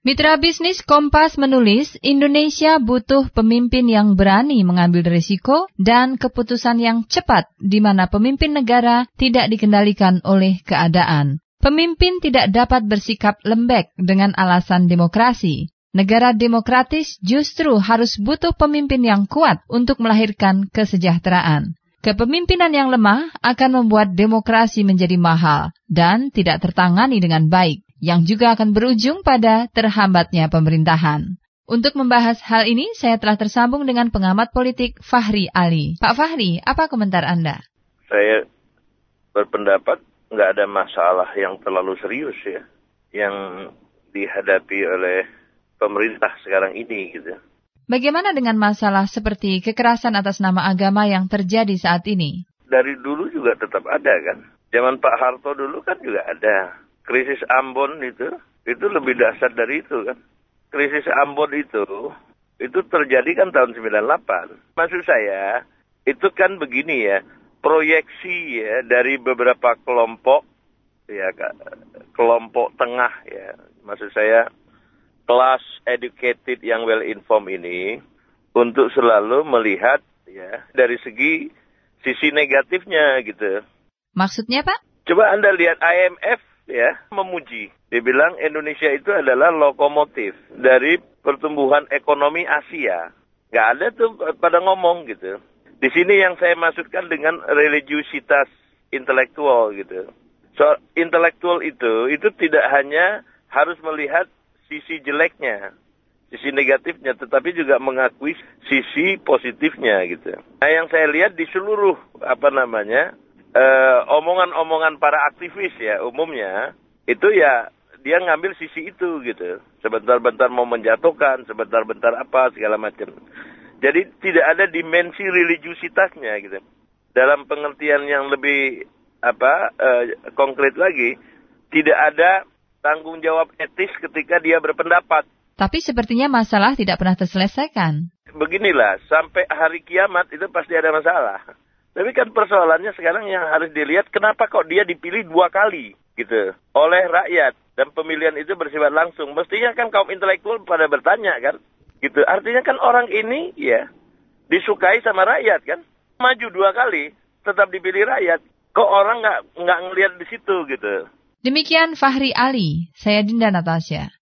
Mitra bisnis Kompas menulis, Indonesia butuh pemimpin yang berani mengambil risiko dan keputusan yang cepat, di mana pemimpin negara tidak dikendalikan oleh keadaan. Pemimpin tidak dapat bersikap lembek dengan alasan demokrasi. Negara demokratis justru harus butuh pemimpin yang kuat untuk melahirkan kesejahteraan. Kepemimpinan yang lemah akan membuat demokrasi menjadi mahal dan tidak tertangani dengan baik, yang juga akan berujung pada terhambatnya pemerintahan. Untuk membahas hal ini, saya telah tersambung dengan pengamat politik Fahri Ali. Pak Fahri, apa komentar Anda? Saya berpendapat nggak ada masalah yang terlalu serius ya, yang dihadapi oleh pemerintah sekarang ini gitu. Bagaimana dengan masalah seperti kekerasan atas nama agama yang terjadi saat ini? Dari dulu juga tetap ada kan. Zaman Pak Harto dulu kan juga ada. Krisis Ambon itu lebih dahsyat dari itu kan. Krisis Ambon itu terjadi kan tahun 98. Maksud saya, itu kan begini ya, proyeksi ya dari beberapa kelompok, ya kelompok tengah ya. Maksud saya, kelas educated yang well informed ini, untuk selalu melihat ya dari sisi negatifnya gitu. Maksudnya Pak? Coba Anda lihat IMF, ya, memuji. Dia bilang Indonesia itu adalah lokomotif dari pertumbuhan ekonomi Asia. Nggak ada tuh pada ngomong gitu. Di sini yang saya maksudkan dengan religiusitas intelektual gitu. So, intelektual itu tidak hanya harus melihat sisi jeleknya, sisi negatifnya, tetapi juga mengakui sisi positifnya gitu. Nah, yang saya lihat di seluruh omongan-omongan para aktivis ya umumnya itu ya dia ngambil sisi itu gitu. Sebentar-bentar mau menjatuhkan, sebentar-bentar apa segala macam. Jadi tidak ada dimensi religiusitasnya gitu. Dalam pengertian yang lebih konkret lagi, tidak ada tanggung jawab etis ketika dia berpendapat. Tapi sepertinya masalah tidak pernah terselesaikan. Beginilah, sampai hari kiamat itu pasti ada masalah. Tapi kan persoalannya sekarang yang harus dilihat, kenapa kok dia dipilih 2 kali gitu oleh rakyat, dan pemilihan itu bersifat langsung. Mestinya kan kaum intelektual pada bertanya kan gitu. Artinya kan orang ini ya disukai sama rakyat kan, maju 2 kali tetap dipilih rakyat. Kok orang nggak ngelihat di situ gitu. Demikian Fahri Ali, saya Dinda Natasha.